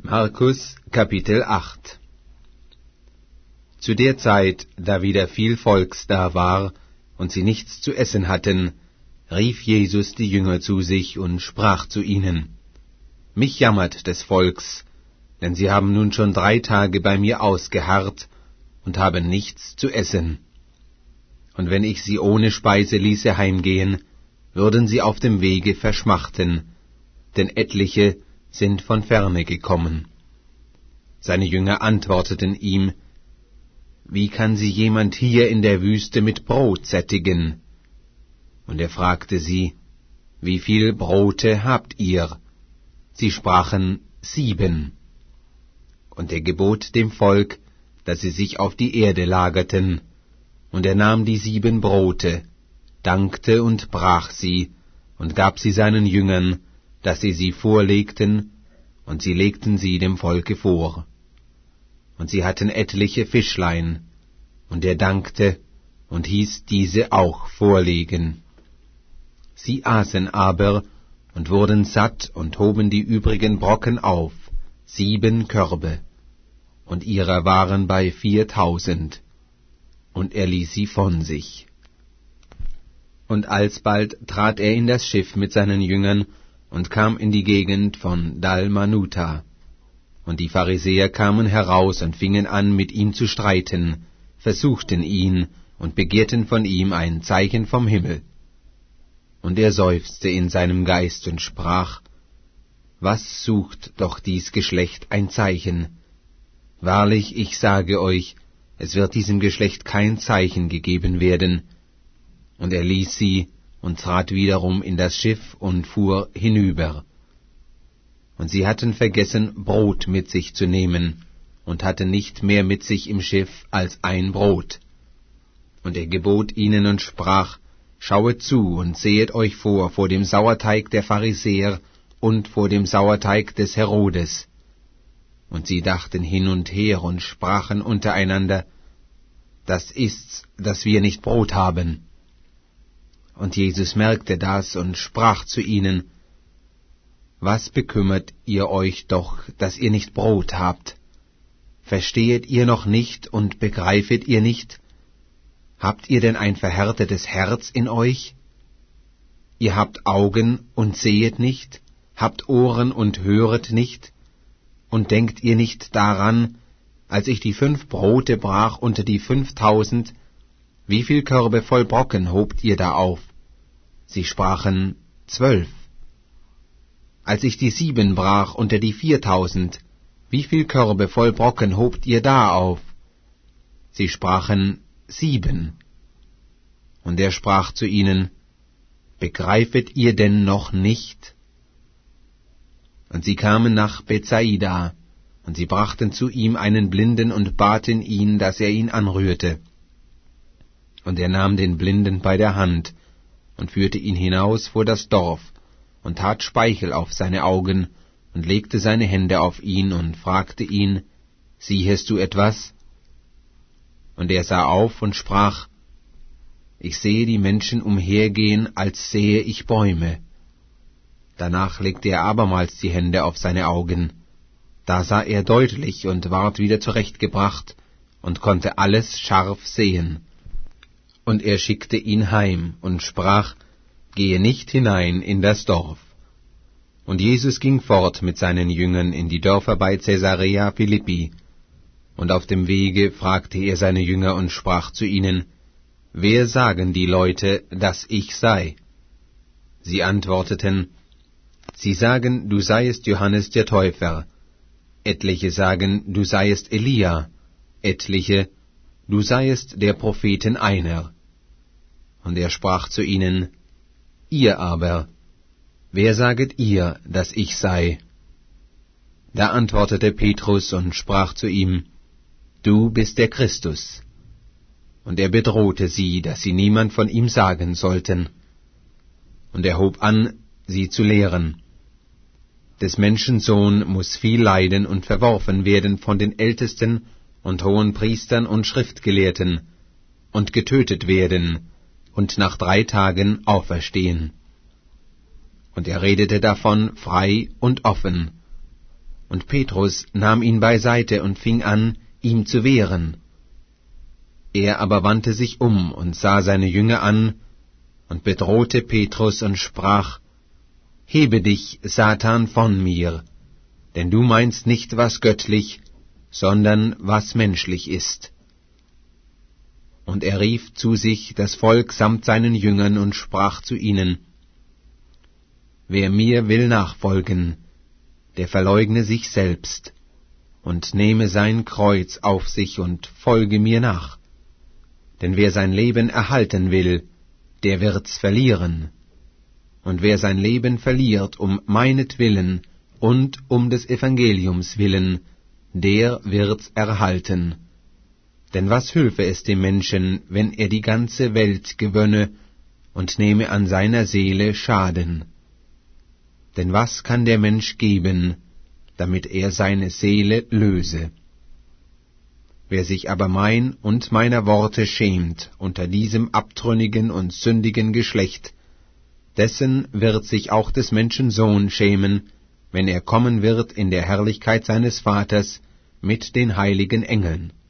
Markus Kapitel 8. Zu der Zeit, da wieder viel Volks da war und sie nichts zu essen hatten, rief Jesus die Jünger zu sich und sprach zu ihnen: Mich jammert des Volks, denn sie haben nun schon 3 Tage bei mir ausgeharrt und haben nichts zu essen. Und wenn ich sie ohne Speise ließe heimgehen, würden sie auf dem Wege verschmachten, denn etliche sind von ferne gekommen. Seine Jünger antworteten ihm: Wie kann sie jemand hier in der Wüste mit Brot sättigen? Und er fragte sie: Wie viel Brote habt ihr? Sie sprachen: 7. Und er gebot dem Volk, dass sie sich auf die Erde lagerten. Und er nahm die 7 Brote, dankte und brach sie, und gab sie seinen Jüngern, dass sie vorlegten, und sie legten sie dem Volke vor. Und sie hatten etliche Fischlein, und er dankte und hieß diese auch vorlegen. Sie aßen aber und wurden satt und hoben die übrigen Brocken auf, 7 Körbe, und ihrer waren bei 4.000, und er ließ sie von sich. Und alsbald trat er in das Schiff mit seinen Jüngern und kam in die Gegend von Dalmanuta. Und die Pharisäer kamen heraus und fingen an, mit ihm zu streiten, versuchten ihn und begehrten von ihm ein Zeichen vom Himmel. Und er seufzte in seinem Geist und sprach: Was sucht doch dies Geschlecht ein Zeichen? Wahrlich, ich sage euch, es wird diesem Geschlecht kein Zeichen gegeben werden. Und er ließ sie und trat wiederum in das Schiff und fuhr hinüber. Und sie hatten vergessen, Brot mit sich zu nehmen, und hatten nicht mehr mit sich im Schiff als ein Brot. Und er gebot ihnen und sprach: Schauet zu und sehet euch vor dem Sauerteig der Pharisäer und vor dem Sauerteig des Herodes. Und sie dachten hin und her und sprachen untereinander: Das ist's, dass wir nicht Brot haben. Und Jesus merkte das und sprach zu ihnen: Was bekümmert ihr euch doch, dass ihr nicht Brot habt? Verstehet ihr noch nicht und begreifet ihr nicht? Habt ihr denn ein verhärtetes Herz in euch? Ihr habt Augen und sehet nicht, habt Ohren und höret nicht? Und denkt ihr nicht daran, als ich die 5 Brote brach unter die 5.000, wie viel Körbe voll Brocken hobt ihr da auf? Sie sprachen: 12. Als ich die 7 brach unter die 4.000, wie viel Körbe voll Brocken hobt ihr da auf? Sie sprachen: 7. Und er sprach zu ihnen: Begreifet ihr denn noch nicht? Und sie kamen nach Bethsaida, und sie brachten zu ihm einen Blinden und baten ihn, dass er ihn anrührte. Und er nahm den Blinden bei der Hand und führte ihn hinaus vor das Dorf und tat Speichel auf seine Augen und legte seine Hände auf ihn und fragte ihn: Siehest du etwas? Und er sah auf und sprach: Ich sehe die Menschen umhergehen, als sähe ich Bäume. Danach legte er abermals die Hände auf seine Augen. Da sah er deutlich und ward wieder zurechtgebracht und konnte alles scharf sehen. Und er schickte ihn heim und sprach: Gehe nicht hinein in das Dorf. Und Jesus ging fort mit seinen Jüngern in die Dörfer bei Caesarea Philippi. Und auf dem Wege fragte er seine Jünger und sprach zu ihnen: Wer sagen die Leute, dass ich sei? Sie antworteten: Sie sagen, du seiest Johannes der Täufer. Etliche sagen, du seiest Elia. Etliche, du seiest der Propheten einer. Und er sprach zu ihnen: Ihr aber, wer saget ihr, dass ich sei? Da antwortete Petrus und sprach zu ihm: Du bist der Christus. Und er bedrohte sie, dass sie niemand von ihm sagen sollten. Und er hob an, sie zu lehren: Des Menschen Sohn muß viel leiden und verworfen werden von den Ältesten und hohen Priestern und Schriftgelehrten und getötet werden und nach 3 Tagen auferstehen. Und er redete davon frei und offen. Und Petrus nahm ihn beiseite und fing an, ihm zu wehren. Er aber wandte sich um und sah seine Jünger an und bedrohte Petrus und sprach: Hebe dich, Satan, von mir, denn du meinst nicht, was göttlich, sondern was menschlich ist. Und er rief zu sich das Volk samt seinen Jüngern und sprach zu ihnen: Wer mir will nachfolgen, der verleugne sich selbst und nehme sein Kreuz auf sich und folge mir nach. Denn wer sein Leben erhalten will, der wird's verlieren. Und wer sein Leben verliert um meinetwillen und um des Evangeliums willen, der wird's erhalten. Denn was hülfe es dem Menschen, wenn er die ganze Welt gewönne und nehme an seiner Seele Schaden? Denn was kann der Mensch geben, damit er seine Seele löse? Wer sich aber mein und meiner Worte schämt unter diesem abtrünnigen und sündigen Geschlecht, dessen wird sich auch des Menschen Sohn schämen, wenn er kommen wird in der Herrlichkeit seines Vaters mit den heiligen Engeln.